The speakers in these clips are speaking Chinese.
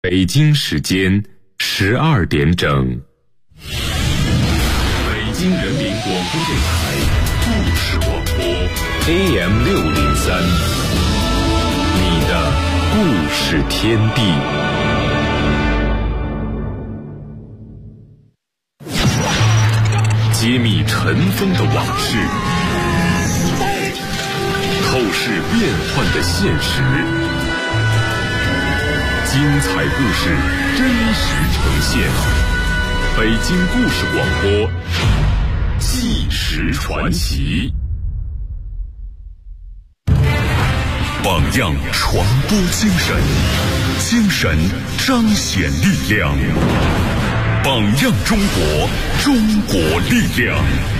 北京时间12点整。北京人民广播电台故事广播 AM603， 你的故事天地。揭秘尘封的往事，透视变幻的现实，精彩故事真实呈现。北京故事广播，纪实传奇。榜样传播精神，精神彰显力量。榜样中国，中国力量。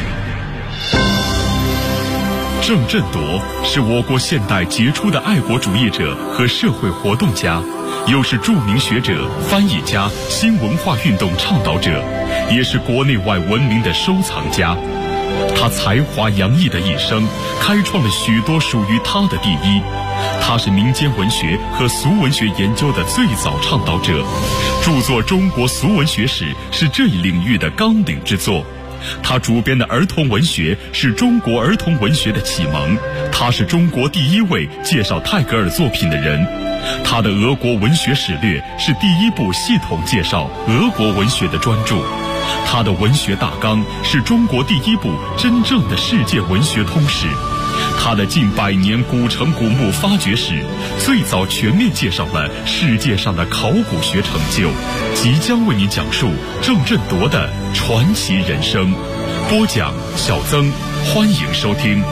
郑振铎是我国现代杰出的爱国主义者和社会活动家，又是著名学者、翻译家、新文化运动倡导者，也是国内外闻名的收藏家。他才华洋溢的一生，开创了许多属于他的第一。他是民间文学和俗文学研究的最早倡导者，著作《中国俗文学史》是这一领域的纲领之作。他主编的儿童文学是中国儿童文学的启蒙，他是中国第一位介绍泰戈尔作品的人。他的《俄国文学史略》是第一部系统介绍俄国文学的专著。他的文学大纲是中国第一部真正的世界文学通史。他的近100年古城古墓发掘史，最早全面介绍了世界上的考古学成就。即将为您讲述郑振铎的传奇人生。播讲小曾，欢迎收听。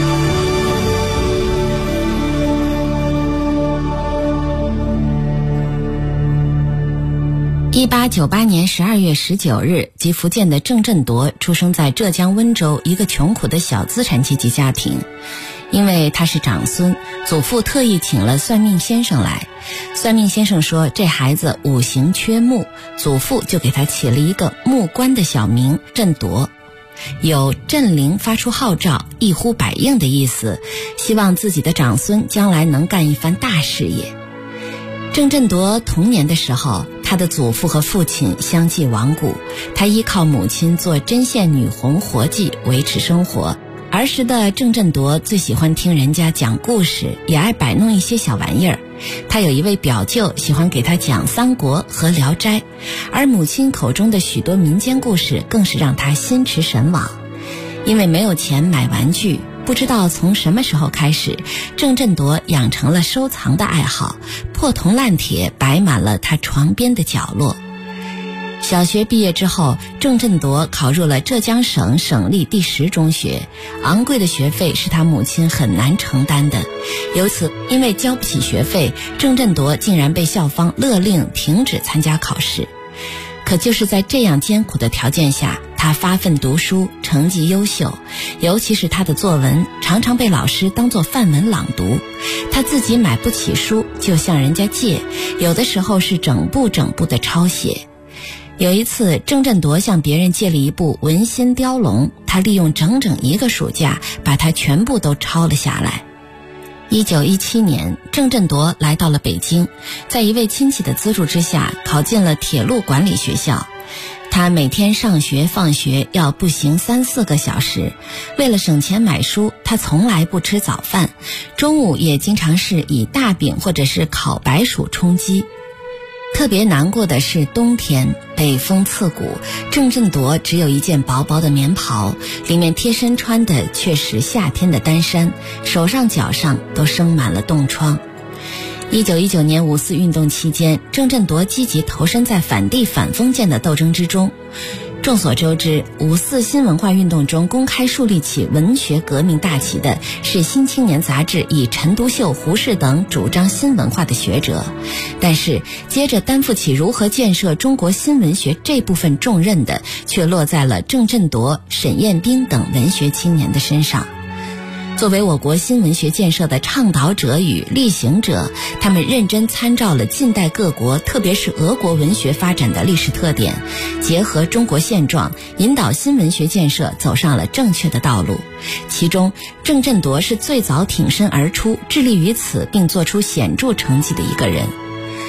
1898年12月19日，籍福建的郑振铎出生在浙江温州一个穷苦的小资产阶级家庭。因为他是长孙，祖父特意请了算命先生来。算命先生说这孩子五行缺木，祖父就给他起了一个木官的小名振铎，有振灵发出号召，一呼百应的意思，希望自己的长孙将来能干一番大事业。郑振铎童年的时候，他的祖父和父亲相继亡故，他依靠母亲做针线女红活计维持生活。儿时的郑振铎最喜欢听人家讲故事，也爱摆弄一些小玩意儿。他有一位表舅喜欢给他讲三国和聊斋，而母亲口中的许多民间故事更是让他心驰神往。因为没有钱买玩具，不知道从什么时候开始，郑振铎养成了收藏的爱好，破铜烂铁摆满了他床边的角落。小学毕业之后，郑振铎考入了浙江省省立第10中学，昂贵的学费是他母亲很难承担的。由此，因为交不起学费，郑振铎竟然被校方勒令停止参加考试。可就是在这样艰苦的条件下，他发奋读书，成绩优秀，尤其是他的作文常常被老师当作范文朗读。他自己买不起书，就向人家借，有的时候是整部的抄写。有一次，郑振铎向别人借了一部《文心雕龙》，他利用整整1个暑假把它全部都抄了下来。1917年，郑振铎来到了北京，在一位亲戚的资助之下，考进了铁路管理学校。他每天上学放学要步行3-4个小时，为了省钱买书，他从来不吃早饭，中午也经常是以大饼或者是烤白薯充饥。特别难过的是冬天，北风刺骨，郑振铎只有一件薄薄的棉袍，里面贴身穿的却是夏天的单衫，手上脚上都生满了冻疮。1919年5四运动期间，郑振铎积极投身在反帝反封建的斗争之中。众所周知，5四新文化运动中公开树立起文学革命大旗的是《新青年》杂志以陈独秀、胡适等主张新文化的学者，但是接着担负起如何建设中国新文学这部分重任的，却落在了郑振铎、沈雁冰等文学青年的身上。作为我国新文学建设的倡导者与力行者，他们认真参照了近代各国，特别是俄国文学发展的历史特点，结合中国现状，引导新文学建设走上了正确的道路。其中，郑振铎是最早挺身而出，致力于此并做出显著成绩的一个人。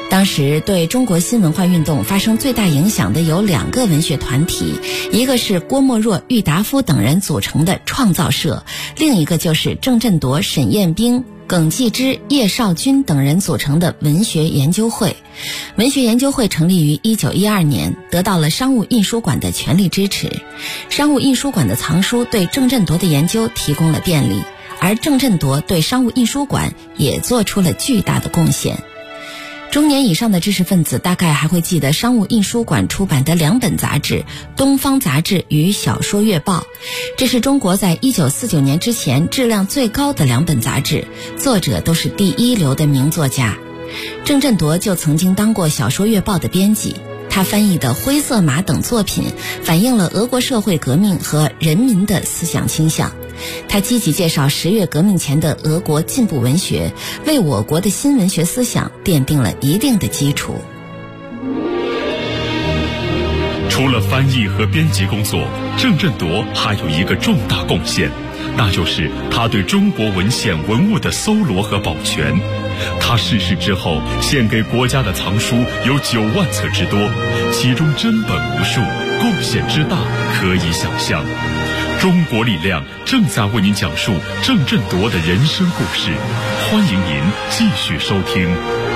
当时对中国新文化运动发生最大影响的有2个文学团体，一个是郭沫若、郁达夫等人组成的创造社，另一个就是郑振铎、沈雁冰、耿继之、叶绍钧等人组成的文学研究会。文学研究会成立于1912年，得到了商务印书馆的全力支持。商务印书馆的藏书对郑振铎的研究提供了便利，而郑振铎对商务印书馆也做出了巨大的贡献。中年以上的知识分子大概还会记得商务印书馆出版的2本杂志《东方杂志》与《小说月报》，这是中国在1949年之前质量最高的2本杂志，作者都是第一流的名作家。郑振铎就曾经当过《小说月报》的编辑，他翻译的《灰色马》等作品反映了俄国社会革命和人民的思想倾向。他积极介绍10月革命前的俄国进步文学，为我国的新文学思想奠定了一定的基础。 除了翻译和编辑工作，郑振铎还有一个重大贡献，那就是他对中国文献文物的搜罗和保全。他逝世之后献给国家的藏书有9万册之多，其中珍本无数，贡献之大可以想象。中国力量正在为您讲述郑振铎的人生故事，欢迎您继续收听。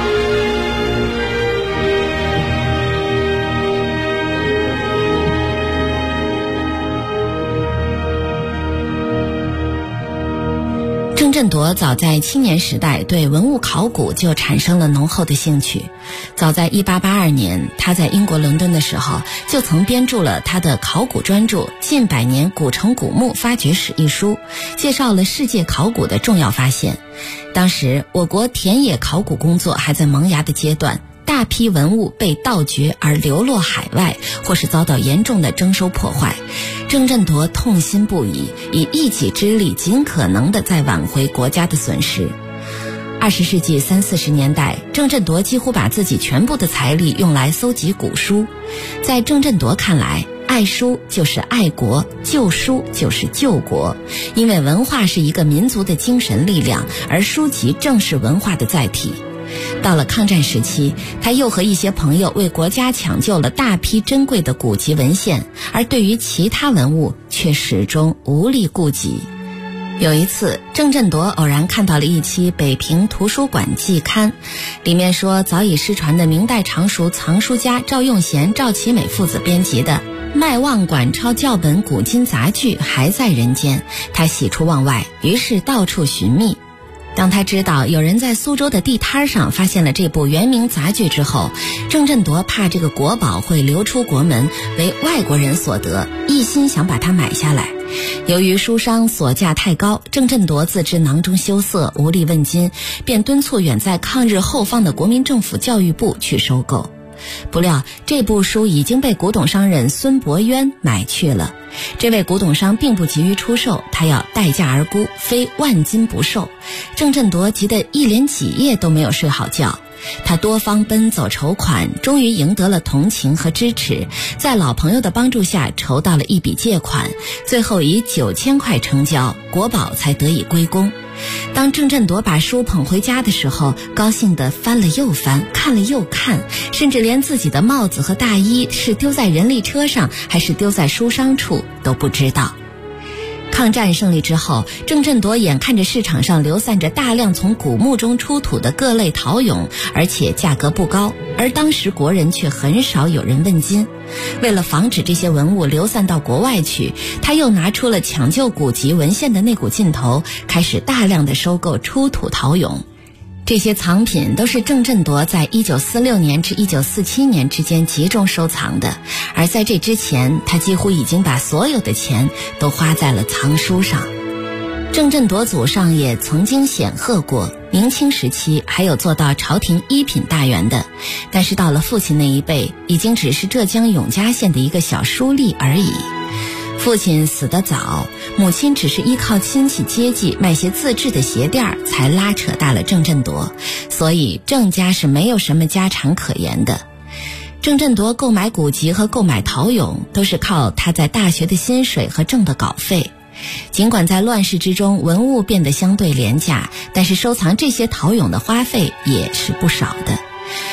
郑振铎早在青年时代对文物考古就产生了浓厚的兴趣。早在1882年，他在英国伦敦的时候，就曾编著了他的考古专著《近百年古城古墓发掘史》一书，介绍了世界考古的重要发现。当时我国田野考古工作还在萌芽的阶段，大批文物被盗掘而流落海外，或是遭到严重的征收破坏。郑振铎痛心不已，以一己之力尽可能地在挽回国家的损失。20世纪30、40年代，郑振铎几乎把自己全部的财力用来搜集古书。在郑振铎看来，爱书就是爱国，救书就是救国，因为文化是一个民族的精神力量，而书籍正是文化的载体。到了抗战时期，他又和一些朋友为国家抢救了大批珍贵的古籍文献，而对于其他文物却始终无力顾及。有一次，郑振铎偶然看到了一期北平图书馆季刊，里面说早已失传的明代常熟藏书家赵用贤、赵其美父子编辑的《麦望馆抄校本古今杂剧》还在人间，他喜出望外，于是到处寻觅。当他知道有人在苏州的地摊上发现了这部元明杂剧之后，郑振铎怕这个国宝会流出国门，为外国人所得，一心想把它买下来。由于书商所价太高，郑振铎自知囊中羞涩，无力问津，便敦促远在抗日后方的国民政府教育部去收购。不料这部书已经被古董商人孙伯渊买去了。这位古董商并不急于出售，他要待价而沽，非万金不售。郑振铎急得一连几夜都没有睡好觉。他多方奔走筹款，终于赢得了同情和支持，在老朋友的帮助下筹到了一笔借款，最后以9000块成交，国宝才得以归公。当郑振铎把书捧回家的时候，高兴地翻了又翻，看了又看，甚至连自己的帽子和大衣是丢在人力车上还是丢在书商处都不知道。抗战胜利之后，郑振铎眼看着市场上流散着大量从古墓中出土的各类陶俑，而且价格不高，而当时国人却很少有人问津。为了防止这些文物流散到国外去，他又拿出了抢救古籍文献的那股劲头，开始大量的收购出土陶俑。这些藏品都是郑振铎在1946年至1947年之间集中收藏的，而在这之前，他几乎已经把所有的钱都花在了藏书上。郑振铎祖上也曾经显赫过，明清时期还有做到朝廷一品大员的，但是到了父亲那一辈，已经只是浙江永嘉县的一个小书吏而已。父亲死得早，母亲只是依靠亲戚接济卖些自制的鞋垫才拉扯大了郑振铎，所以郑家是没有什么家产可言的。郑振铎购买古籍和购买陶俑都是靠他在大学的薪水和挣的稿费。尽管在乱世之中文物变得相对廉价，但是收藏这些陶俑的花费也是不少的。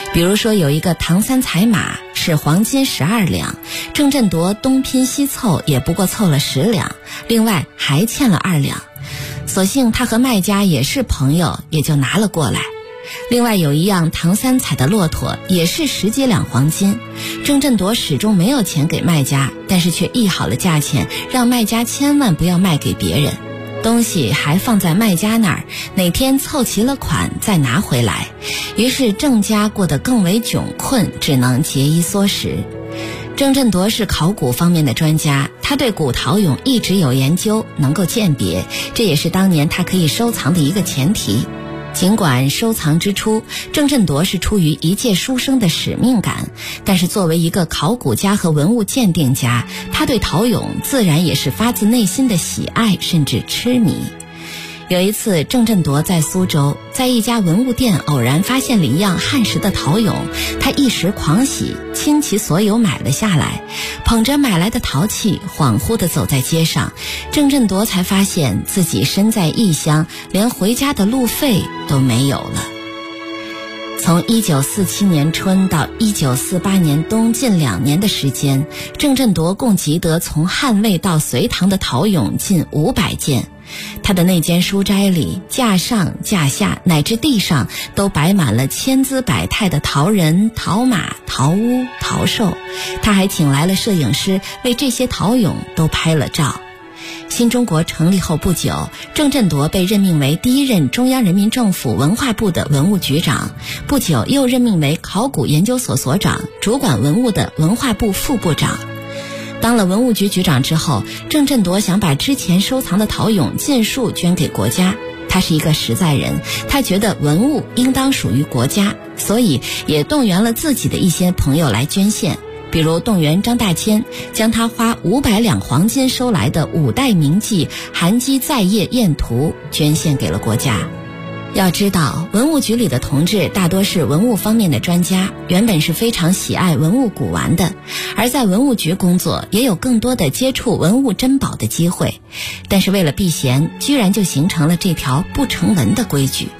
比如说有一个唐三彩马是黄金12两，郑振铎东拼西凑也不过凑了10两，另外还欠了2两。所幸他和卖家也是朋友，也就拿了过来。另外有一样唐三彩的骆驼，也是10几两黄金，郑振铎始终没有钱给卖家，但是却议好了价钱，让卖家千万不要卖给别人。东西还放在卖家那儿，哪天凑齐了款再拿回来。于是郑家过得更为窘困，只能节衣缩食。郑振铎是考古方面的专家，他对古陶俑一直有研究，能够鉴别，这也是当年他可以收藏的一个前提。尽管收藏之初，郑振铎是出于一介书生的使命感，但是作为一个考古家和文物鉴定家，他对陶俑自然也是发自内心的喜爱，甚至痴迷。有一次，郑振铎在苏州，在一家文物店偶然发现了一样汉时的陶俑，他一时狂喜，倾其所有买了下来。捧着买来的陶器，恍惚地走在街上，郑振铎才发现自己身在异乡，连回家的路费都没有了。从1947年春到1948年冬近2年的时间，郑振铎共集得从汉魏到隋唐的陶俑近500件。他的那间书斋里，架上架下乃至地上都摆满了千姿百态的陶人、陶马、陶屋、陶兽。他还请来了摄影师，为这些陶俑都拍了照。新中国成立后不久，郑振铎被任命为第1任中央人民政府文化部的文物局长，不久又任命为考古研究所所长，主管文物的文化部副部长。当了文物局局长之后，郑振铎想把之前收藏的陶俑尽数捐给国家。他是一个实在人，他觉得文物应当属于国家，所以也动员了自己的一些朋友来捐献。比如动员张大千，将他花500两黄金收来的5代名迹《韩基在业砚图》捐献给了国家。要知道，文物局里的同志大多是文物方面的专家，原本是非常喜爱文物古玩的，而在文物局工作也有更多的接触文物珍宝的机会，但是为了避嫌，居然就形成了这条不成文的规矩。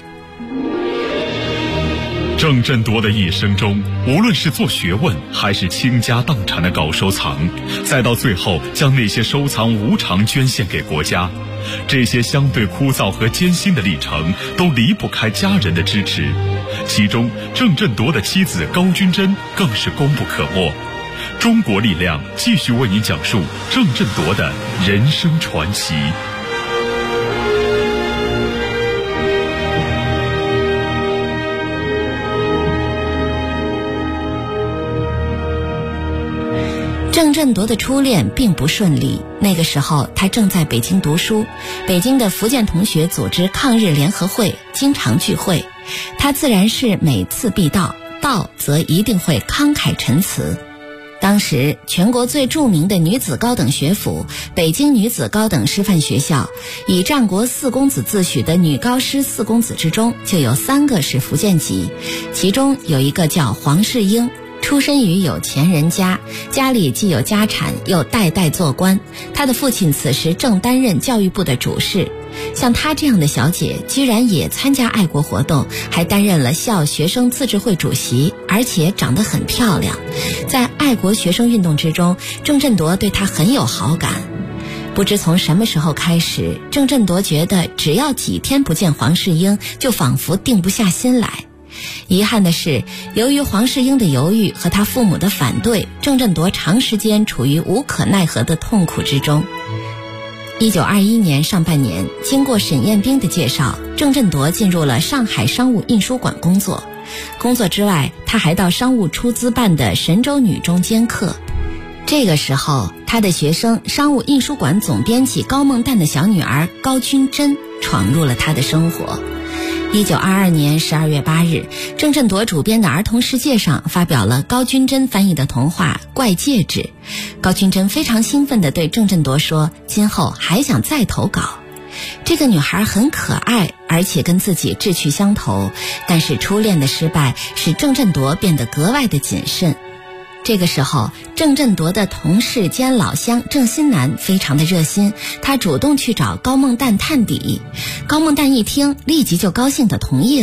郑振铎的一生中，无论是做学问还是倾家荡产的搞收藏，再到最后将那些收藏无偿捐献给国家，这些相对枯燥和艰辛的历程都离不开家人的支持。其中郑振铎的妻子高君珍更是功不可没。中国力量继续为您讲述郑振铎的人生传奇。 郑振铎的初恋并不顺利，那个时候他正在北京读书，北京的福建同学组织抗日联合会，经常聚会，他自然是每次必到，到则一定会慷慨陈词。当时全国最著名的女子高等学府北京女子高等师范学校，以战国4公子自诩的女高师4公子之中，就有3个是福建籍，其中有一个叫黄世英，出身于有钱人家，家里既有家产，又代代做官。他的父亲此时正担任教育部的主事。像她这样的小姐，居然也参加爱国活动，还担任了校学生自治会主席，而且长得很漂亮。在爱国学生运动之中，郑振铎对她很有好感。不知从什么时候开始，郑振铎觉得只要几天不见黄世英，就仿佛定不下心来。遗憾的是，由于黄世英的犹豫和他父母的反对，郑振铎长时间处于无可奈何的痛苦之中。1921年上半年，经过沈彦斌的介绍，郑振铎进入了上海商务印书馆工作。工作之外，他还到商务出资办的神州女中兼课。这个时候，他的学生商务印书馆总编辑高梦旦的小女儿高君珍闯入了他的生活。1922年12月8日，郑振铎主编的《儿童世界》上发表了高君珍翻译的童话《怪戒指》。高君珍非常兴奋地对郑振铎说，今后还想再投稿。这个女孩很可爱，而且跟自己志趣相投，但是初恋的失败使郑振铎变得格外的谨慎。这个时候，郑振铎的同事兼老乡郑新南非常的热心，他主动去找高梦旦探底。高梦旦一听，立即就高兴地同意了，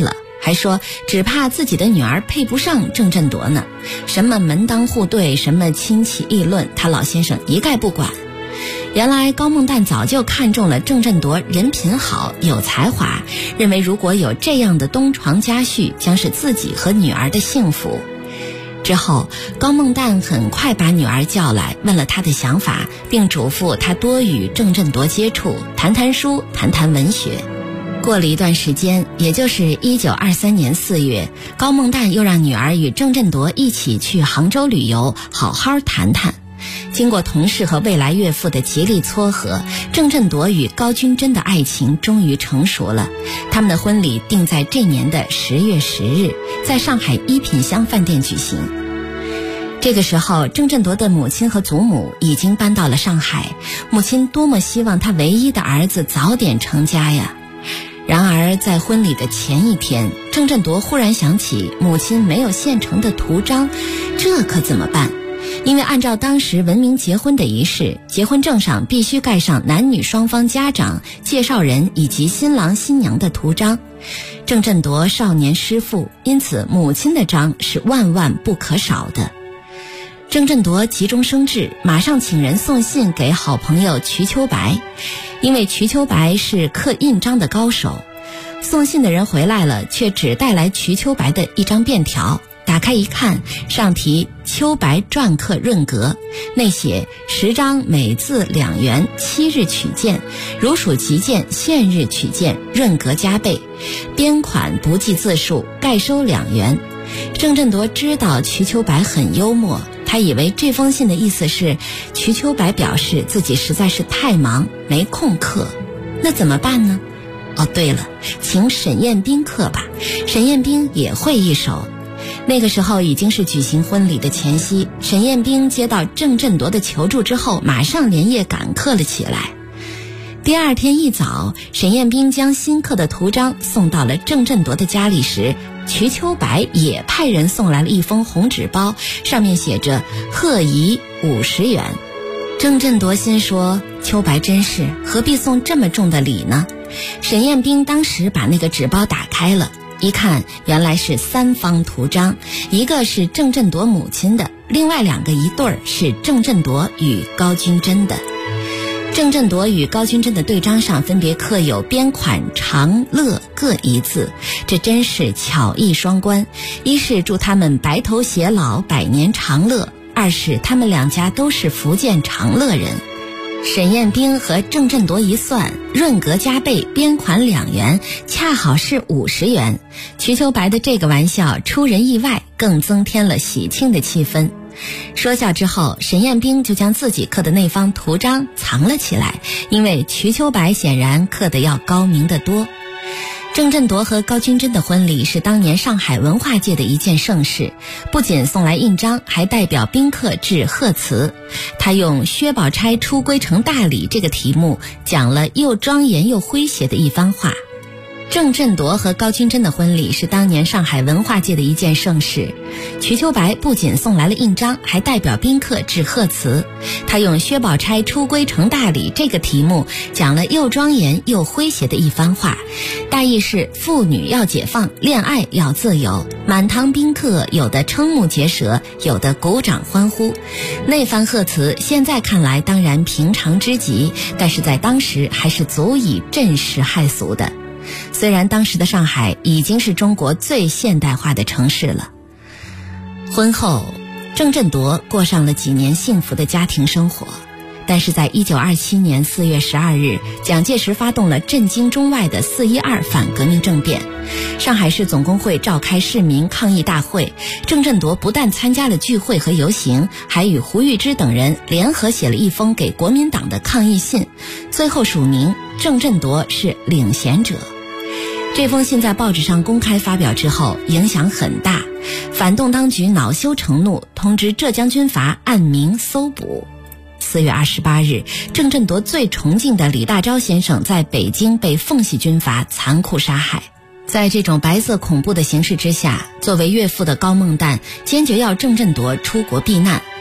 还说只怕自己的女儿配不上郑振铎呢，什么门当户对，什么亲戚议论，他老先生一概不管。原来高梦旦早就看中了郑振铎人品好，有才华，认为如果有这样的东床佳婿，将是自己和女儿的幸福。之后高梦旦很快把女儿叫来，问了她的想法，并嘱咐她多与郑振铎接触，谈谈书，谈谈文学。过了一段时间，也就是1923年4月，高梦旦又让女儿与郑振铎一起去杭州旅游，好好谈谈。经过同事和未来岳父的极力撮合，郑振铎与高君珍的爱情终于成熟了。他们的婚礼定在这年的10月10日，在上海一品香饭店举行。这个时候，郑振铎的母亲和祖母已经搬到了上海，母亲多么希望他唯一的儿子早点成家呀！然而在婚礼的前一天，郑振铎忽然想起母亲没有现成的图章，这可怎么办？因为按照当时文明结婚的仪式，结婚证上必须盖上男女双方家长、介绍人以及新郎新娘的图章。郑振铎少年失父，因此母亲的章是万万不可少的。郑振铎急中生智，马上请人送信给好朋友瞿秋白，因为瞿秋白是刻印章的高手。送信的人回来了，却只带来瞿秋白的一张便条，打开一看，上题秋白篆刻润格，内写10张每字2元，7日取件，如属急件现日取件，润格加倍，编款不计字数，概收2元。郑振铎知道瞿秋白很幽默，他以为这封信的意思是瞿秋白表示自己实在是太忙没空刻。那怎么办呢？哦，对了，请沈彦斌刻吧，沈彦斌也会一手。那个时候已经是举行婚礼的前夕，沈彦斌接到郑振铎的求助之后，马上连夜赶刻了起来。第二天一早，沈彦斌将新刻的图章送到了郑振铎的家里时，瞿秋白也派人送来了一封红纸包，上面写着贺仪50元。郑振铎心说，秋白真是何必送这么重的礼呢？沈彦斌当时把那个纸包打开了，一看原来是3方图章，一个是郑振铎母亲的，另外2个一对儿是郑振铎与高君珍的。郑振铎与高君珍的对章上分别刻有编款长乐各1字，这真是巧艺双关，一是祝他们白头偕老百年长乐，二是他们2家都是福建长乐人。沈彦斌和郑振铎一算，润格加倍，编款2元，恰好是50元。瞿秋白的这个玩笑出人意外，更增添了喜庆的气氛。说笑之后，沈彦斌就将自己刻的那方图章藏了起来，因为瞿秋白显然刻得要高明得多。郑振铎和高君珍的婚礼是当年上海文化界的一件盛事，不仅送来印章，还代表宾客致贺词。他用薛宝钗出归成大礼这个题目，讲了又庄严又诙谐的一番话。郑振铎和高君珍的婚礼是当年上海文化界的一件盛事，瞿秋白不仅送来了印章，还代表宾客致贺词。他用薛宝钗出归成大礼这个题目，讲了又庄严又诙谐的一番话，大意是妇女要解放，恋爱要自由。满堂宾客有的瞠目结舌，有的鼓掌欢呼。那番贺词现在看来当然平常之极，但是在当时还是足以震世骇俗的。虽然当时的上海已经是中国最现代化的城市了。婚后，郑振铎过上了几年幸福的家庭生活，但是在1927年4月12日，蒋介石发动了震惊中外的412反革命政变，上海市总工会召开市民抗议大会，郑振铎不但参加了聚会和游行，还与胡玉芝等人联合写了一封给国民党的抗议信，最后署名郑振铎是领衔者。这封信在报纸上公开发表之后，影响很大，反动当局恼羞成怒，通知浙江军阀按名搜捕。4月28日，郑振铎最崇敬的李大钊先生在北京被奉系军阀残酷杀害。在这种白色恐怖的形势之下，作为岳父的高梦旦坚决要郑振铎出国避难。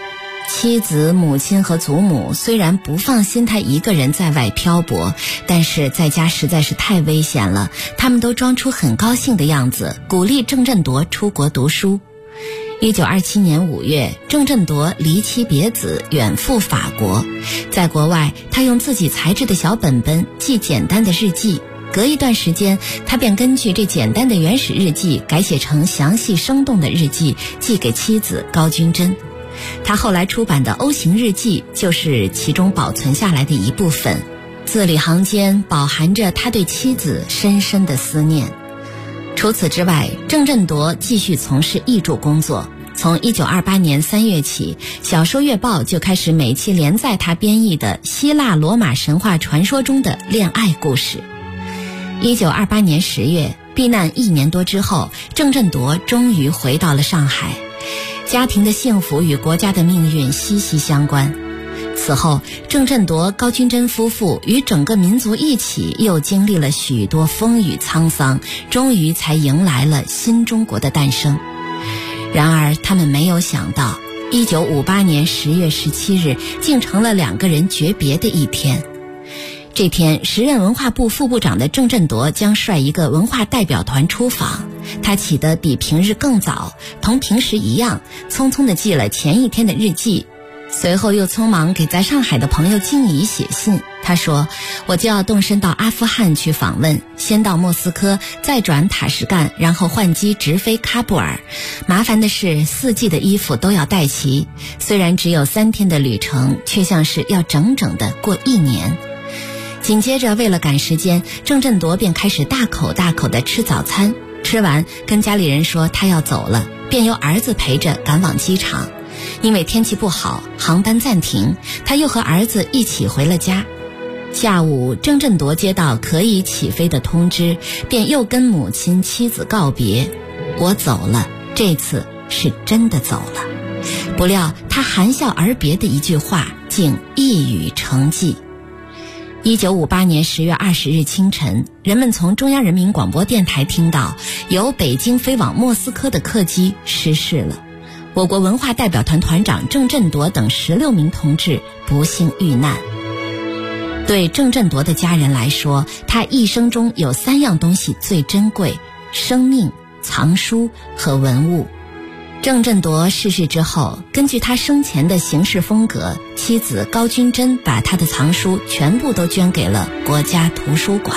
妻子、母亲和祖母虽然不放心他一个人在外漂泊，但是在家实在是太危险了，他们都装出很高兴的样子，鼓励郑振铎出国读书。1927年5月，郑振铎离妻别子，远赴法国。在国外，他用自己裁制的小本本记简单的日记，隔一段时间，他便根据这简单的原始日记改写成详细生动的日记，寄给妻子高君珍。他后来出版的《O 型日记》就是其中保存下来的一部分，字里行间饱含着他对妻子深深的思念。除此之外，郑振铎继续从事译著工作。从1928年3月起，小说月报就开始每期连载他编译的希腊罗马神话传说中的恋爱故事。1928年10月，避难1年多之后，郑振铎终于回到了上海。家庭的幸福与国家的命运息息相关。此后，郑振铎、高君珍夫妇与整个民族一起又经历了许多风雨沧桑，终于才迎来了新中国的诞生。然而他们没有想到，1958年10月17日竟成了2个人诀别的一天。这天，时任文化部副部长的郑振铎将率一个文化代表团出访。他起得比平日更早，同平时一样，匆匆地记了前一天的日记，随后又匆忙给在上海的朋友静怡写信。他说，我就要动身到阿富汗去访问，先到莫斯科，再转塔什干，然后换机直飞喀布尔。麻烦的是4季的衣服都要带齐，虽然只有3天的旅程，却像是要整整的过1年。紧接着，为了赶时间，郑振铎便开始大口大口地吃早餐，吃完跟家里人说他要走了，便由儿子陪着赶往机场。因为天气不好，航班暂停，他又和儿子一起回了家。下午，郑振铎接到可以起飞的通知，便又跟母亲、妻子告别。我走了，这次是真的走了。不料他含笑而别的一句话，竟一语成迹。1958年10月20日清晨，人们从中央人民广播电台听到，由北京飞往莫斯科的客机失事了。我国文化代表团团长郑振铎等16名同志不幸遇难。对郑振铎的家人来说，他一生中有3样东西最珍贵：生命、藏书和文物。郑振铎逝世之后，根据他生前的行事风格，妻子高君珍把他的藏书全部都捐给了国家图书馆。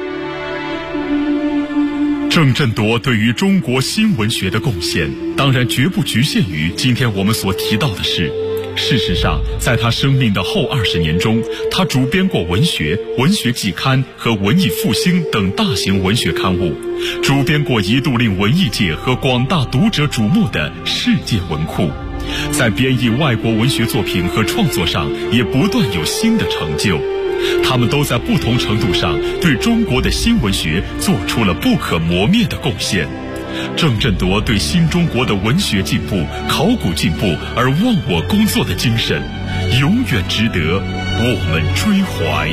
郑振铎对于中国新文学的贡献，当然绝不局限于今天我们所提到的事。事实上，在他生命的后20年中，他主编过文学、文学季刊和文艺复兴等大型文学刊物，主编过一度令文艺界和广大读者瞩目的世界文库。在编译外国文学作品和创作上，也不断有新的成就。他们都在不同程度上对中国的新文学做出了不可磨灭的贡献。郑振铎对新中国的文学进步、考古进步而忘我工作的精神，永远值得我们追怀。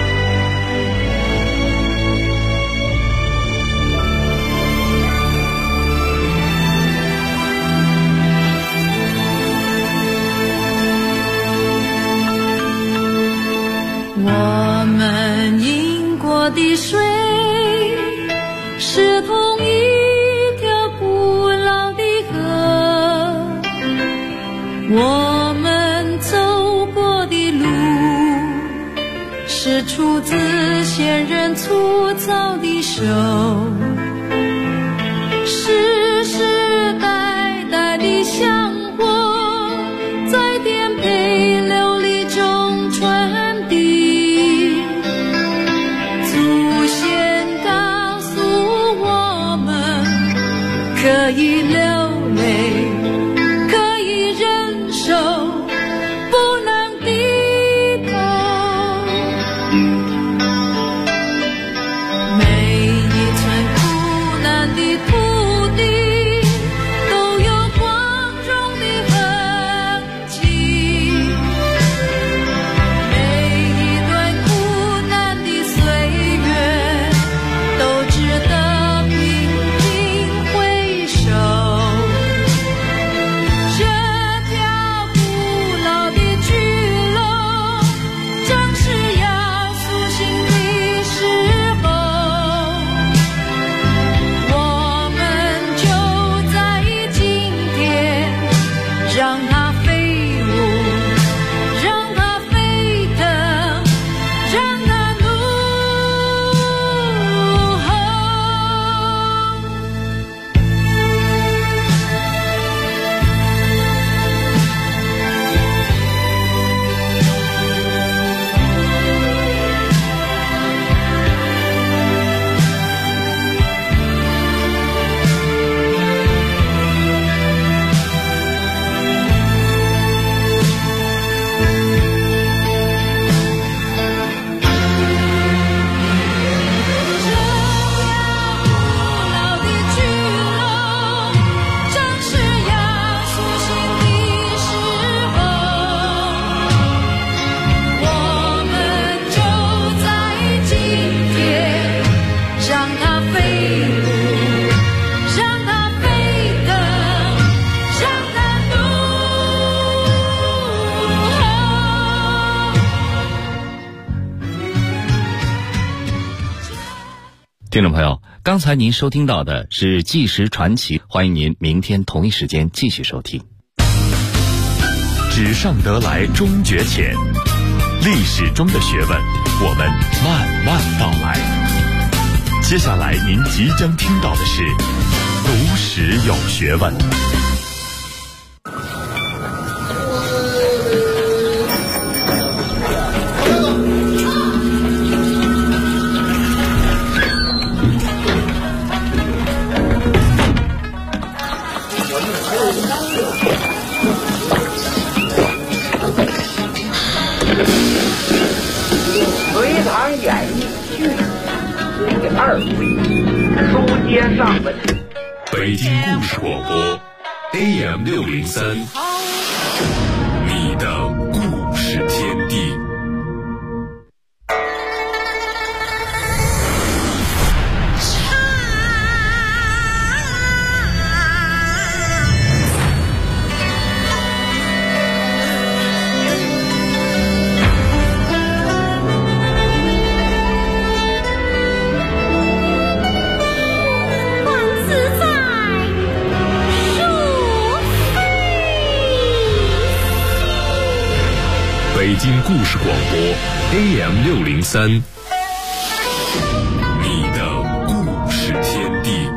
我们饮过的水是同一条古老的河，我们走过的路是出自先人粗糙的手，世世代代的香火在颠沛流离中传递，祖先告诉我们，可以流泪，可以忍受，不能低头。每一寸苦难的土地让它飞舞，让它飞腾，让它怒吼。 听众朋友，刚才您收听到的是《纪实传奇》，欢迎您明天同一时间继续收听。 纸上得来终觉浅，历史中的学问，我们慢慢道来。接下来您即将听到的是读史有学问。 隋唐演义序第2回，书接上文。 北京故事广播 AM603，你的故事天地。北京故事广播 AM603，你的故事天地。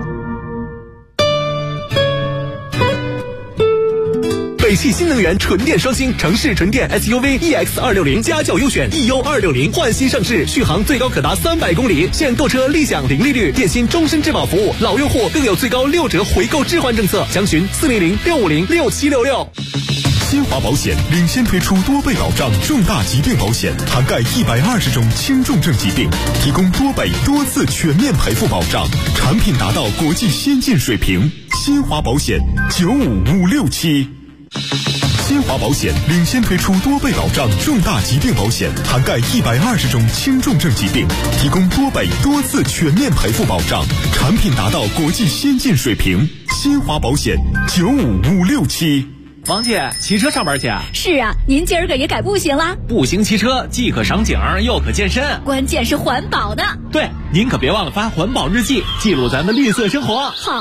北汽新能源纯电双星城市纯电 SUV EX260家轿优选 EU260换新上市，续航最高可达300公里，现购车立享零利率，电信终身质保服务，老用户更有最高6折回购置换政策，详询400-650-6766。 新华保险领先推出多倍保障重大疾病保险，涵盖120种轻重症疾病，提供多倍多次全面赔付保障，产品达到国际先进水平。新华保险95567。新华保险领先推出多倍保障重大疾病保险，涵盖120种轻重症疾病，提供多倍多次全面赔付保障，产品达到国际先进水平。新华保险95567。 王姐，骑车上班去啊？ 是啊，您今儿个也改步行啦？ 步行骑车既可赏景又可健身， 关键是环保呢。 对，您可别忘了发环保日记，记录咱们绿色生活。 好。